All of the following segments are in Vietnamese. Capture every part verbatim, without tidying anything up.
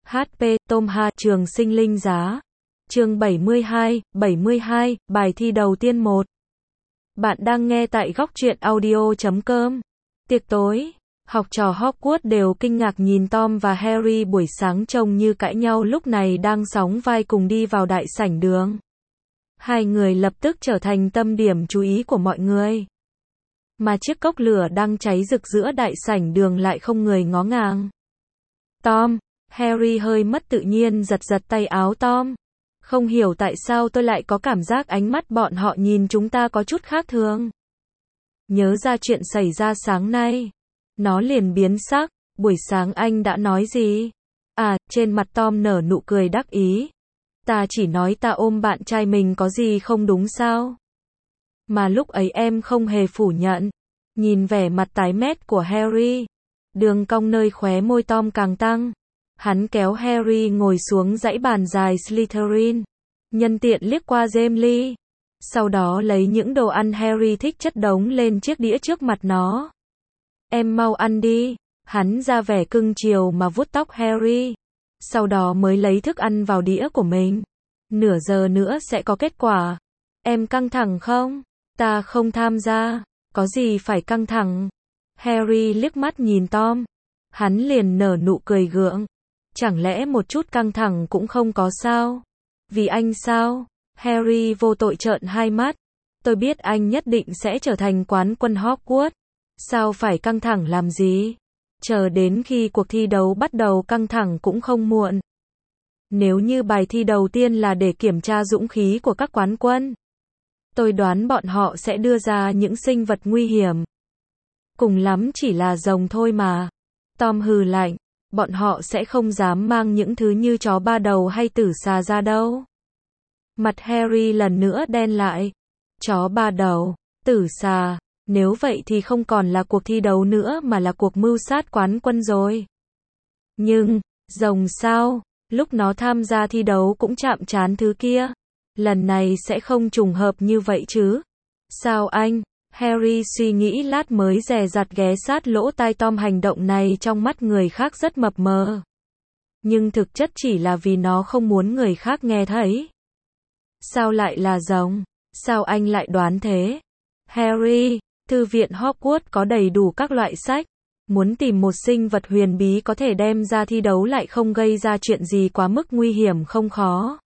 hát pê, Tom Hà, Trường Sinh Linh Giá. Chương bảy mươi hai, bảy mươi hai, bài thi đầu tiên một. Bạn đang nghe tại góc truyện audio chấm com. Tiệc tối, học trò Hogwarts đều kinh ngạc nhìn Tom và Harry buổi sáng trông như cãi nhau lúc này đang sóng vai cùng đi vào đại sảnh đường. Hai người lập tức trở thành tâm điểm chú ý của mọi người. Mà chiếc cốc lửa đang cháy rực giữa đại sảnh đường lại không người ngó ngàng. Tom, Harry hơi mất tự nhiên giật giật tay áo Tom. Không hiểu tại sao tôi lại có cảm giác ánh mắt bọn họ nhìn chúng ta có chút khác thường. Nhớ ra chuyện xảy ra sáng nay. Nó liền biến sắc, buổi sáng anh đã nói gì? À, trên mặt Tom nở nụ cười đắc ý. Ta chỉ nói ta ôm bạn trai mình có gì không đúng sao? Mà lúc ấy em không hề phủ nhận. Nhìn vẻ mặt tái mét của Harry. Đường cong nơi khóe môi Tom càng tăng. Hắn kéo Harry ngồi xuống dãy bàn dài Slytherin. Nhân tiện liếc qua James Lee. Sau đó lấy những đồ ăn Harry thích chất đống lên chiếc đĩa trước mặt nó. Em mau ăn đi. Hắn ra vẻ cưng chiều mà vuốt tóc Harry. Sau đó mới lấy thức ăn vào đĩa của mình. Nửa giờ nữa sẽ có kết quả. Em căng thẳng không? Ta không tham gia. Có gì phải căng thẳng? Harry liếc mắt nhìn Tom. Hắn liền nở nụ cười gượng. Chẳng lẽ một chút căng thẳng cũng không có sao? Vì anh sao? Harry vô tội trợn hai mắt. Tôi biết anh nhất định sẽ trở thành quán quân Hogwarts. Sao phải căng thẳng làm gì? Chờ đến khi cuộc thi đấu bắt đầu căng thẳng cũng không muộn. Nếu như bài thi đầu tiên là để kiểm tra dũng khí của các quán quân, tôi đoán bọn họ sẽ đưa ra những sinh vật nguy hiểm. Cùng lắm chỉ là rồng thôi mà. Tom hừ lạnh. Bọn họ sẽ không dám mang những thứ như chó ba đầu hay tử xà ra đâu. Mặt Harry lần nữa đen lại. Chó ba đầu, tử xà. Nếu vậy thì không còn là cuộc thi đấu nữa mà là cuộc mưu sát quán quân rồi. Nhưng, rồng sao? Lúc nó tham gia thi đấu cũng chạm trán thứ kia. Lần này sẽ không trùng hợp như vậy chứ? Sao anh? Harry suy nghĩ lát mới dè dặt ghé sát lỗ tai Tom. Hành động này trong mắt người khác rất mập mờ. Nhưng thực chất chỉ là vì nó không muốn người khác nghe thấy. Sao lại là rồng? Sao anh lại đoán thế? Harry, thư viện Hogwarts có đầy đủ các loại sách. Muốn tìm một sinh vật huyền bí có thể đem ra thi đấu lại không gây ra chuyện gì quá mức nguy hiểm không khó.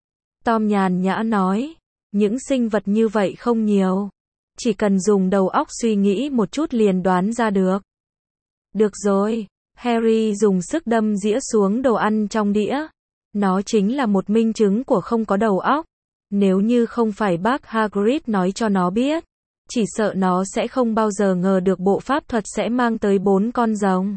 Tom nhàn nhã nói. Những sinh vật như vậy không nhiều. Chỉ cần dùng đầu óc suy nghĩ một chút liền đoán ra được. Được rồi. Harry dùng sức đâm dĩa xuống đồ ăn trong đĩa. Nó chính là một minh chứng của không có đầu óc. Nếu như không phải bác Hagrid nói cho nó biết, chỉ sợ nó sẽ không bao giờ ngờ được bộ pháp thuật sẽ mang tới bốn con rồng.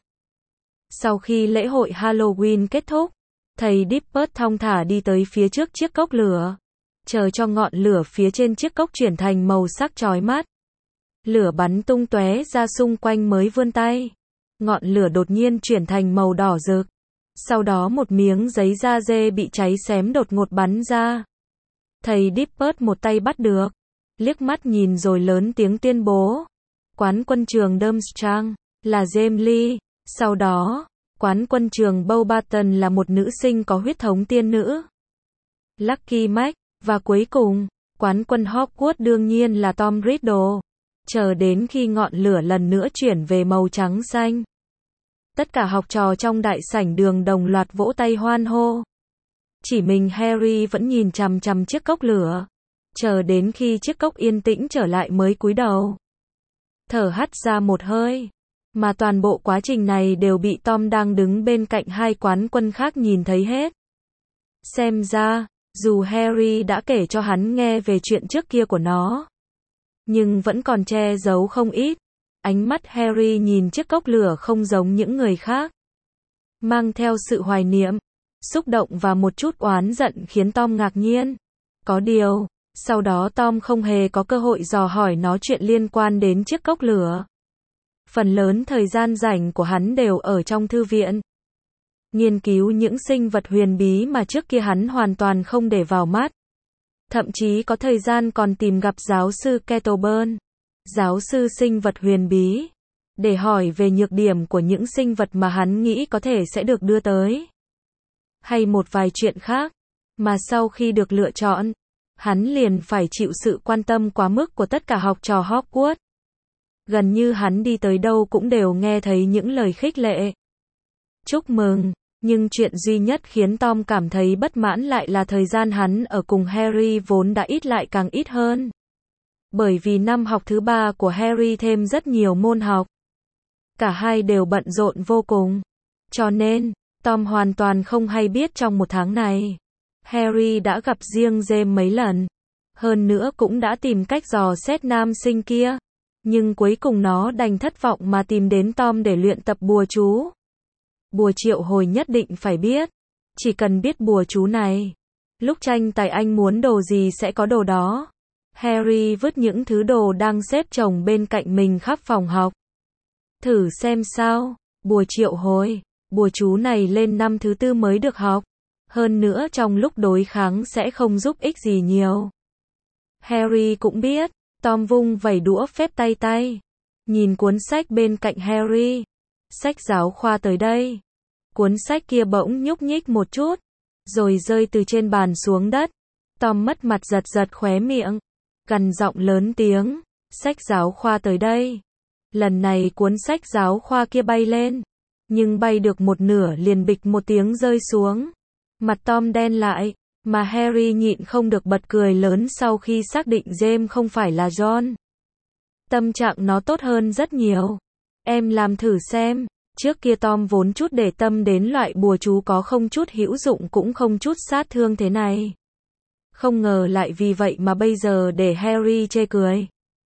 Sau khi lễ hội Halloween kết thúc, thầy Dippet thong thả đi tới phía trước chiếc cốc lửa. Chờ cho ngọn lửa phía trên chiếc cốc chuyển thành màu sắc chói mắt. Lửa bắn tung tóe ra xung quanh mới vươn tay. Ngọn lửa đột nhiên chuyển thành màu đỏ rực. Sau đó một miếng giấy da dê bị cháy xém đột ngột bắn ra. Thầy Dippet một tay bắt được. Liếc mắt nhìn rồi lớn tiếng tuyên bố. Quán quân trường Durmstrang là James Lee. Sau đó, quán quân trường Beauxbaton là một nữ sinh có huyết thống tiên nữ, Lucky Mac. Và cuối cùng, quán quân Hogwarts đương nhiên là Tom Riddle. Chờ đến khi ngọn lửa lần nữa chuyển về màu trắng xanh. Tất cả học trò trong đại sảnh đường đồng loạt vỗ tay hoan hô. Chỉ mình Harry vẫn nhìn chằm chằm chiếc cốc lửa. Chờ đến khi chiếc cốc yên tĩnh trở lại mới cúi đầu. Thở hắt ra một hơi. Mà toàn bộ quá trình này đều bị Tom đang đứng bên cạnh hai quán quân khác nhìn thấy hết. Xem ra, dù Harry đã kể cho hắn nghe về chuyện trước kia của nó, nhưng vẫn còn che giấu không ít. Ánh mắt Harry nhìn chiếc cốc lửa không giống những người khác. Mang theo sự hoài niệm, xúc động và một chút oán giận khiến Tom ngạc nhiên. Có điều, sau đó Tom không hề có cơ hội dò hỏi nó chuyện liên quan đến chiếc cốc lửa. Phần lớn thời gian rảnh của hắn đều ở trong thư viện. Nghiên cứu những sinh vật huyền bí mà trước kia hắn hoàn toàn không để vào mắt. Thậm chí có thời gian còn tìm gặp giáo sư Kettleburn, giáo sư sinh vật huyền bí, để hỏi về nhược điểm của những sinh vật mà hắn nghĩ có thể sẽ được đưa tới. hay một vài chuyện khác, mà sau khi được lựa chọn, hắn liền phải chịu sự quan tâm quá mức của tất cả học trò Hogwarts. Gần như hắn đi tới đâu cũng đều nghe thấy những lời khích lệ. Chúc mừng, nhưng chuyện duy nhất khiến Tom cảm thấy bất mãn lại là thời gian hắn ở cùng Harry vốn đã ít lại càng ít hơn. Bởi vì năm học thứ ba của Harry thêm rất nhiều môn học. Cả hai đều bận rộn vô cùng. Cho nên, Tom hoàn toàn không hay biết trong một tháng này, Harry đã gặp riêng James mấy lần. Hơn nữa cũng đã tìm cách dò xét nam sinh kia. Nhưng cuối cùng nó đành thất vọng mà tìm đến Tom để luyện tập bùa chú. Bùa triệu hồi nhất định phải biết. Chỉ cần biết bùa chú này, lúc tranh tài anh muốn đồ gì sẽ có đồ đó. Harry vứt những thứ đồ đang xếp chồng bên cạnh mình khắp phòng học. Thử xem sao, bùa triệu hồi, bùa chú này lên năm thứ tư mới được học. Hơn nữa trong lúc đối kháng sẽ không giúp ích gì nhiều. Harry cũng biết, Tom vung vẩy đũa phép tay tay. Nhìn cuốn sách bên cạnh Harry. Sách giáo khoa tới đây. Cuốn sách kia bỗng nhúc nhích một chút, rồi rơi từ trên bàn xuống đất. Tom mất mặt giật giật khóe miệng, gằn giọng lớn tiếng, sách giáo khoa tới đây. Lần này cuốn sách giáo khoa kia bay lên, nhưng bay được một nửa liền bịch một tiếng rơi xuống. Mặt Tom đen lại, mà Harry nhịn không được bật cười lớn sau khi xác định James không phải là John. Tâm trạng nó tốt hơn rất nhiều. Em làm thử xem. Trước kia Tom vốn chút để tâm đến loại bùa chú có không chút hữu dụng cũng không chút sát thương thế này. Không ngờ lại vì vậy mà bây giờ để Harry chê cười.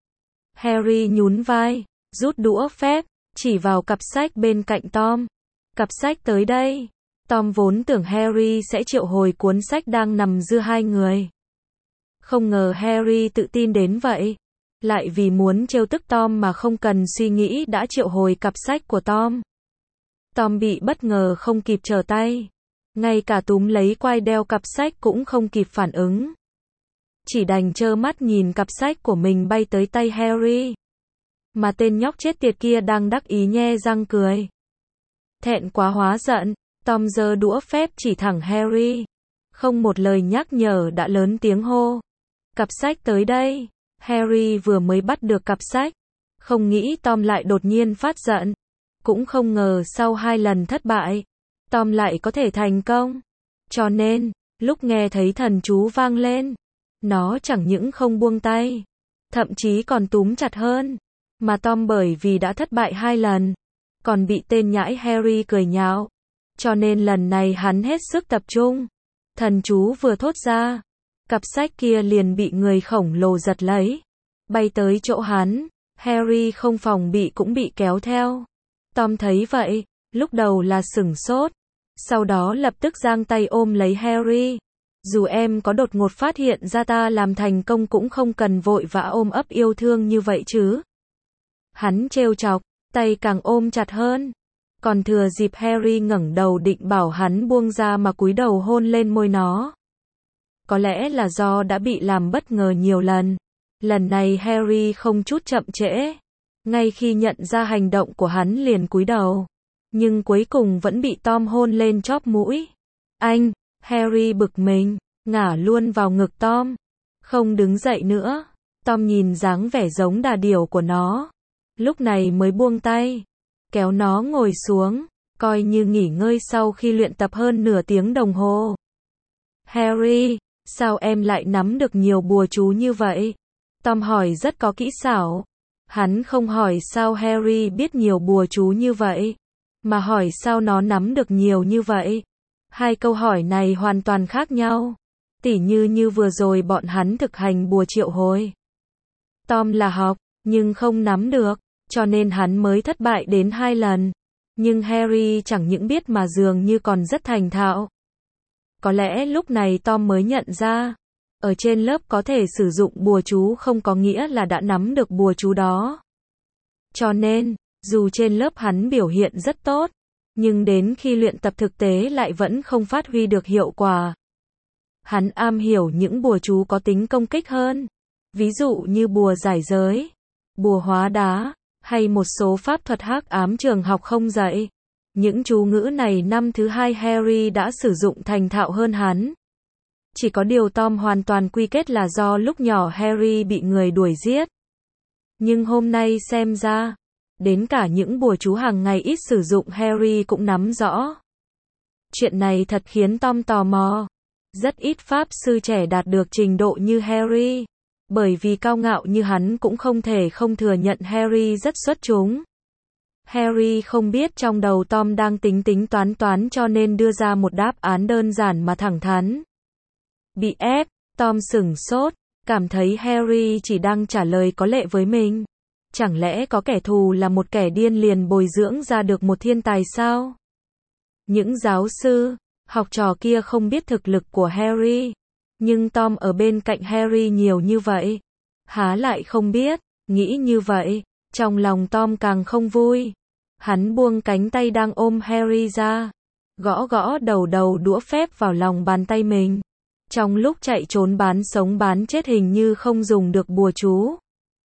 Harry nhún vai, rút đũa phép, chỉ vào cặp sách bên cạnh Tom. Cặp sách tới đây. Tom vốn tưởng Harry sẽ triệu hồi cuốn sách đang nằm giữa hai người. Không ngờ Harry tự tin đến vậy. Lại vì muốn trêu tức Tom mà không cần suy nghĩ đã triệu hồi cặp sách của Tom. Tom bị bất ngờ không kịp trở tay. Ngay cả túm lấy quai đeo cặp sách cũng không kịp phản ứng. Chỉ đành trơ mắt nhìn cặp sách của mình bay tới tay Harry. Mà tên nhóc chết tiệt kia đang đắc ý nhe răng cười. Thẹn quá hóa giận, Tom giơ đũa phép chỉ thẳng Harry. Không một lời nhắc nhở đã lớn tiếng hô. Cặp sách tới đây. Harry vừa mới bắt được cặp sách. Không nghĩ Tom lại đột nhiên phát giận. Cũng không ngờ sau hai lần thất bại, Tom lại có thể thành công. Cho nên, lúc nghe thấy thần chú vang lên, nó chẳng những không buông tay, thậm chí còn túm chặt hơn. Mà Tom bởi vì đã thất bại hai lần, còn bị tên nhãi Harry cười nhạo. Cho nên lần này hắn hết sức tập trung. Thần chú vừa thốt ra, cặp sách kia liền bị người khổng lồ giật lấy, bay tới chỗ hắn. Harry không phòng bị cũng bị kéo theo. Tom thấy vậy, lúc đầu là sửng sốt, sau đó lập tức giang tay ôm lấy Harry. Dù em có đột ngột phát hiện ra ta làm thành công cũng không cần vội vã ôm ấp yêu thương như vậy chứ. Hắn trêu chọc, tay càng ôm chặt hơn. Còn thừa dịp Harry ngẩng đầu định bảo hắn buông ra mà cúi đầu hôn lên môi nó. Có lẽ là do đã bị làm bất ngờ nhiều lần. Lần này Harry không chút chậm trễ. Ngay khi nhận ra hành động của hắn liền cúi đầu. Nhưng cuối cùng vẫn bị Tom hôn lên chóp mũi. Anh, Harry bực mình, ngả luôn vào ngực Tom. Không đứng dậy nữa. Tom nhìn dáng vẻ giống đà điểu của nó. Lúc này mới buông tay. Kéo nó ngồi xuống. Coi như nghỉ ngơi sau khi luyện tập hơn nửa tiếng đồng hồ. Harry, sao em lại nắm được nhiều bùa chú như vậy? Tom hỏi rất có kỹ xảo. Hắn không hỏi sao Harry biết nhiều bùa chú như vậy, mà hỏi sao nó nắm được nhiều như vậy. Hai câu hỏi này hoàn toàn khác nhau. Tỉ như như vừa rồi bọn hắn thực hành bùa triệu hồi. Tom là học, nhưng không nắm được, cho nên hắn mới thất bại đến hai lần. Nhưng Harry chẳng những biết mà dường như còn rất thành thạo. Có lẽ lúc này Tom mới nhận ra, ở trên lớp có thể sử dụng bùa chú không có nghĩa là đã nắm được bùa chú đó. Cho nên, dù trên lớp hắn biểu hiện rất tốt, nhưng đến khi luyện tập thực tế lại vẫn không phát huy được hiệu quả. Hắn am hiểu những bùa chú có tính công kích hơn, ví dụ như bùa giải giới, bùa hóa đá, hay một số pháp thuật hắc ám trường học không dạy. Những chú ngữ này năm thứ hai Harry đã sử dụng thành thạo hơn hắn. Chỉ có điều Tom hoàn toàn quy kết là do lúc nhỏ Harry bị người đuổi giết. Nhưng hôm nay xem ra, đến cả những bùa chú hàng ngày ít sử dụng Harry cũng nắm rõ. Chuyện này thật khiến Tom tò mò. Rất ít pháp sư trẻ đạt được trình độ như Harry. Bởi vì cao ngạo như hắn cũng không thể không thừa nhận Harry rất xuất chúng. Harry không biết trong đầu Tom đang tính tính toán toán cho nên đưa ra một đáp án đơn giản mà thẳng thắn. Bị ép, Tom sửng sốt, cảm thấy Harry chỉ đang trả lời có lệ với mình. Chẳng lẽ có kẻ thù là một kẻ điên liền bồi dưỡng ra được một thiên tài sao? Những giáo sư, học trò kia không biết thực lực của Harry. Nhưng Tom ở bên cạnh Harry nhiều như vậy. Há lại không biết, nghĩ như vậy. Trong lòng Tom càng không vui. Hắn buông cánh tay đang ôm Harry ra. Gõ gõ đầu đầu đũa phép vào lòng bàn tay mình. Trong lúc chạy trốn bán sống bán chết hình như không dùng được bùa chú.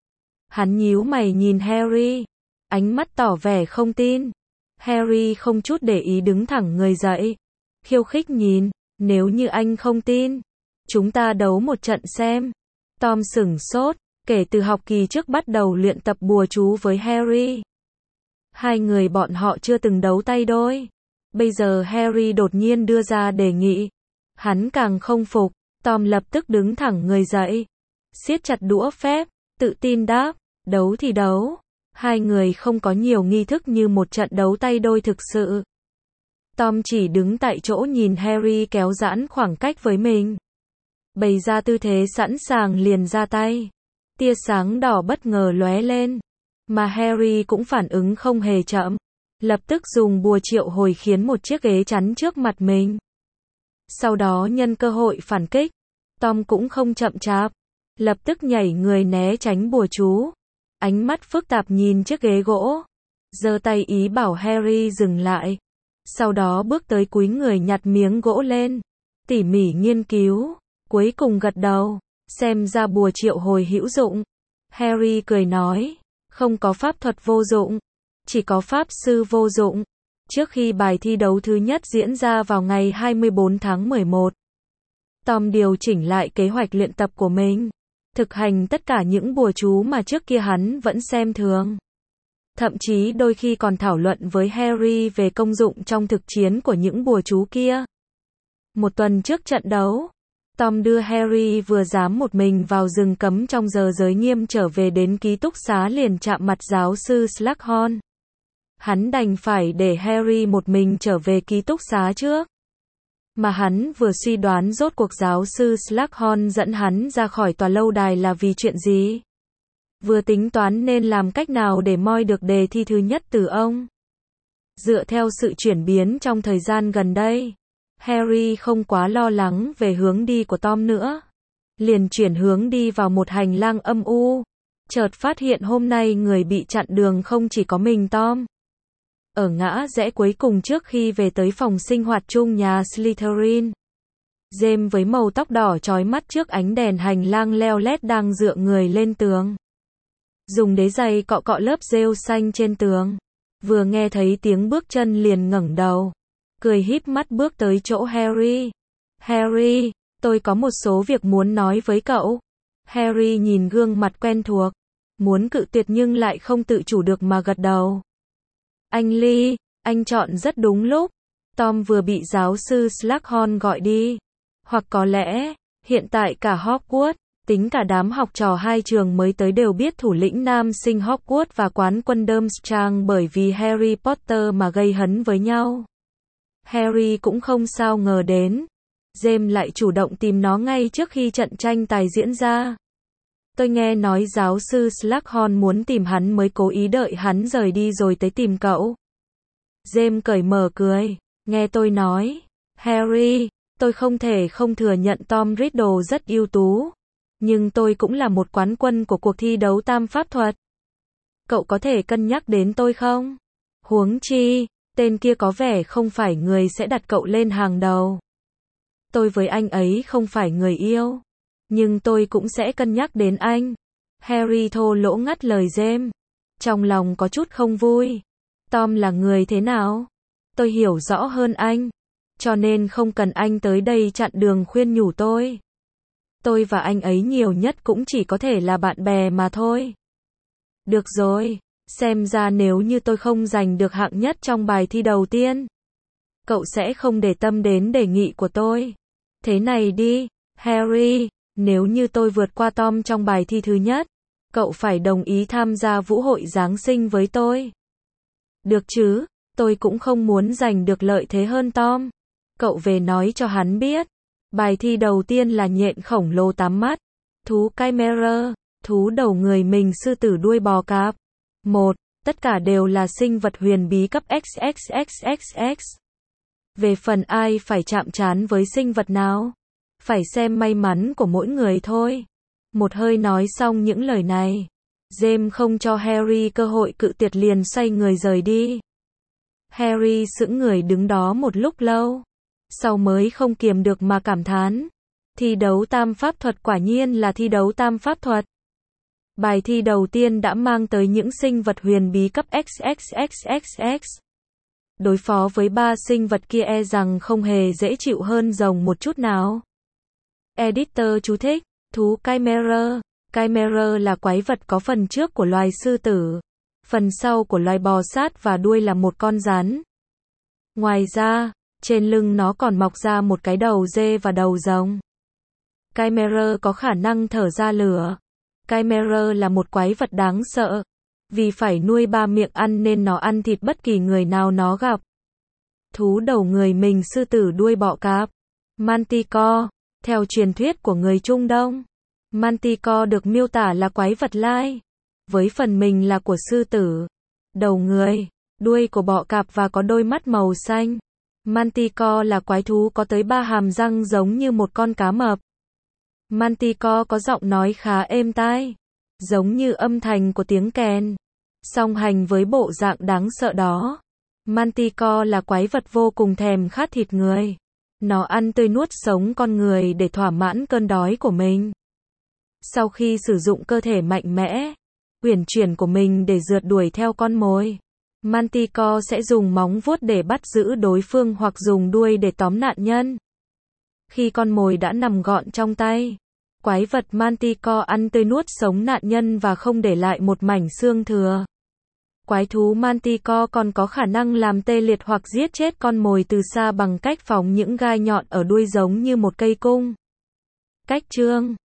Hắn nhíu mày nhìn Harry. Ánh mắt tỏ vẻ không tin. Harry không chút để ý đứng thẳng người dậy. Khiêu khích nhìn. Nếu như anh không tin, chúng ta đấu một trận xem. Tom sửng sốt. Kể từ học kỳ trước bắt đầu luyện tập bùa chú với Harry. Hai người bọn họ chưa từng đấu tay đôi. Bây giờ Harry đột nhiên đưa ra đề nghị. Hắn càng không phục. Tom lập tức đứng thẳng người dậy. Siết chặt đũa phép. Tự tin đáp. Đấu thì đấu. Hai người không có nhiều nghi thức như một trận đấu tay đôi thực sự. Tom chỉ đứng tại chỗ nhìn Harry kéo giãn khoảng cách với mình. Bày ra tư thế sẵn sàng liền ra tay. Tia sáng đỏ bất ngờ lóe lên. Mà Harry cũng phản ứng không hề chậm. Lập tức dùng bùa triệu hồi khiến một chiếc ghế chắn trước mặt mình. Sau đó nhân cơ hội phản kích. Tom cũng không chậm chạp. Lập tức nhảy người né tránh bùa chú. Ánh mắt phức tạp nhìn chiếc ghế gỗ. Giơ tay ý bảo Harry dừng lại. Sau đó bước tới cúi người nhặt miếng gỗ lên. Tỉ mỉ nghiên cứu. Cuối cùng gật đầu. Xem ra bùa triệu hồi hữu dụng. Harry cười nói. Không có pháp thuật vô dụng. Chỉ có pháp sư vô dụng. Trước khi bài thi đấu thứ nhất diễn ra vào ngày hai mươi bốn tháng mười một. Tom điều chỉnh lại kế hoạch luyện tập của mình. Thực hành tất cả những bùa chú mà trước kia hắn vẫn xem thường. Thậm chí đôi khi còn thảo luận với Harry về công dụng trong thực chiến của những bùa chú kia. Một tuần trước trận đấu, Tom đưa Harry vừa dám một mình vào rừng cấm trong giờ giới nghiêm trở về đến ký túc xá liền chạm mặt giáo sư Slughorn. Hắn đành phải để Harry một mình trở về ký túc xá trước. Mà hắn vừa suy đoán rốt cuộc giáo sư Slughorn dẫn hắn ra khỏi tòa lâu đài là vì chuyện gì. Vừa tính toán nên làm cách nào để moi được đề thi thứ nhất từ ông. Dựa theo sự chuyển biến trong thời gian gần đây, Harry không quá lo lắng về hướng đi của Tom nữa. Liền chuyển hướng đi vào một hành lang âm u. Chợt phát hiện hôm nay người bị chặn đường không chỉ có mình Tom. Ở ngã rẽ cuối cùng trước khi về tới phòng sinh hoạt chung nhà Slytherin, James với màu tóc đỏ chói mắt trước ánh đèn hành lang leo lét đang dựa người lên tường. Dùng đế giày cọ cọ lớp rêu xanh trên tường. Vừa nghe thấy tiếng bước chân liền ngẩng đầu. Cười híp mắt bước tới chỗ Harry. Harry, tôi có một số việc muốn nói với cậu. Harry nhìn gương mặt quen thuộc. Muốn cự tuyệt nhưng lại không tự chủ được mà gật đầu. Anh Lee, anh chọn rất đúng lúc. Tom vừa bị giáo sư Slughorn gọi đi. Hoặc có lẽ, hiện tại cả Hogwarts, tính cả đám học trò hai trường mới tới đều biết thủ lĩnh nam sinh Hogwarts và quán quân Durmstrang bởi vì Harry Potter mà gây hấn với nhau. Harry cũng không sao ngờ đến. James lại chủ động tìm nó ngay trước khi trận tranh tài diễn ra. Tôi nghe nói giáo sư Slughorn muốn tìm hắn mới cố ý đợi hắn rời đi rồi tới tìm cậu. James cởi mở cười. Nghe tôi nói. Harry, tôi không thể không thừa nhận Tom Riddle rất ưu tú. Nhưng tôi cũng là một quán quân của cuộc thi đấu tam pháp thuật. Cậu có thể cân nhắc đến tôi không? Huống chi, tên kia có vẻ không phải người sẽ đặt cậu lên hàng đầu. Tôi với anh ấy không phải người yêu. Nhưng tôi cũng sẽ cân nhắc đến anh. Harry thô lỗ ngắt lời James. Trong lòng có chút không vui. Tom là người thế nào? tôi hiểu rõ hơn anh. Cho nên không cần anh tới đây chặn đường khuyên nhủ tôi. Tôi và anh ấy nhiều nhất cũng chỉ có thể là bạn bè mà thôi. Được rồi, xem ra nếu như tôi không giành được hạng nhất trong bài thi đầu tiên, cậu sẽ không để tâm đến đề nghị của tôi. Thế này đi, Harry, nếu như tôi vượt qua Tom trong bài thi thứ nhất, cậu phải đồng ý tham gia vũ hội Giáng sinh với tôi. Được chứ, tôi cũng không muốn giành được lợi thế hơn Tom. Cậu về nói cho hắn biết. Bài thi đầu tiên là nhện khổng lồ tám mắt, thú chimera, thú đầu người mình sư tử đuôi bò cạp. một. Tất cả đều là sinh vật huyền bí cấp x x x x x. Về phần ai phải chạm trán với sinh vật nào, phải xem may mắn của mỗi người thôi. Một hơi nói xong những lời này, James không cho Harry cơ hội cự tuyệt liền xoay người rời đi. Harry sững người đứng đó một lúc lâu, sau mới không kiềm được mà cảm thán. Thi đấu tam pháp thuật quả nhiên là thi đấu tam pháp thuật. Bài thi đầu tiên đã mang tới những sinh vật huyền bí cấp x x x x x. Đối phó với ba sinh vật kia e rằng không hề dễ chịu hơn rồng một chút nào. Editor chú thích, thú chimera. Chimera là quái vật có phần trước của loài sư tử, phần sau của loài bò sát và đuôi là một con rắn. Ngoài ra, trên lưng nó còn mọc ra một cái đầu dê và đầu rồng. Chimera có khả năng thở ra lửa. Chimera là một quái vật đáng sợ. Vì phải nuôi ba miệng ăn nên nó ăn thịt bất kỳ người nào nó gặp. Thú đầu người mình sư tử đuôi bọ cạp. Manticore. Theo truyền thuyết của người Trung Đông, Manticore được miêu tả là quái vật lai, với phần mình là của sư tử, đầu người, đuôi của bọ cạp và có đôi mắt màu xanh. Manticore là quái thú có tới ba hàm răng giống như một con cá mập. Manticore có giọng nói khá êm tai, giống như âm thanh của tiếng kèn. Song hành với bộ dạng đáng sợ đó, Manticore là quái vật vô cùng thèm khát thịt người. Nó ăn tươi nuốt sống con người để thỏa mãn cơn đói của mình. Sau khi sử dụng cơ thể mạnh mẽ, uyển chuyển của mình để rượt đuổi theo con mồi, Manticore sẽ dùng móng vuốt để bắt giữ đối phương hoặc dùng đuôi để tóm nạn nhân. Khi con mồi đã nằm gọn trong tay, quái vật Manticore ăn tươi nuốt sống nạn nhân và không để lại một mảnh xương thừa. Quái thú Manticore còn có khả năng làm tê liệt hoặc giết chết con mồi từ xa bằng cách phóng những gai nhọn ở đuôi giống như một cây cung. Cách chương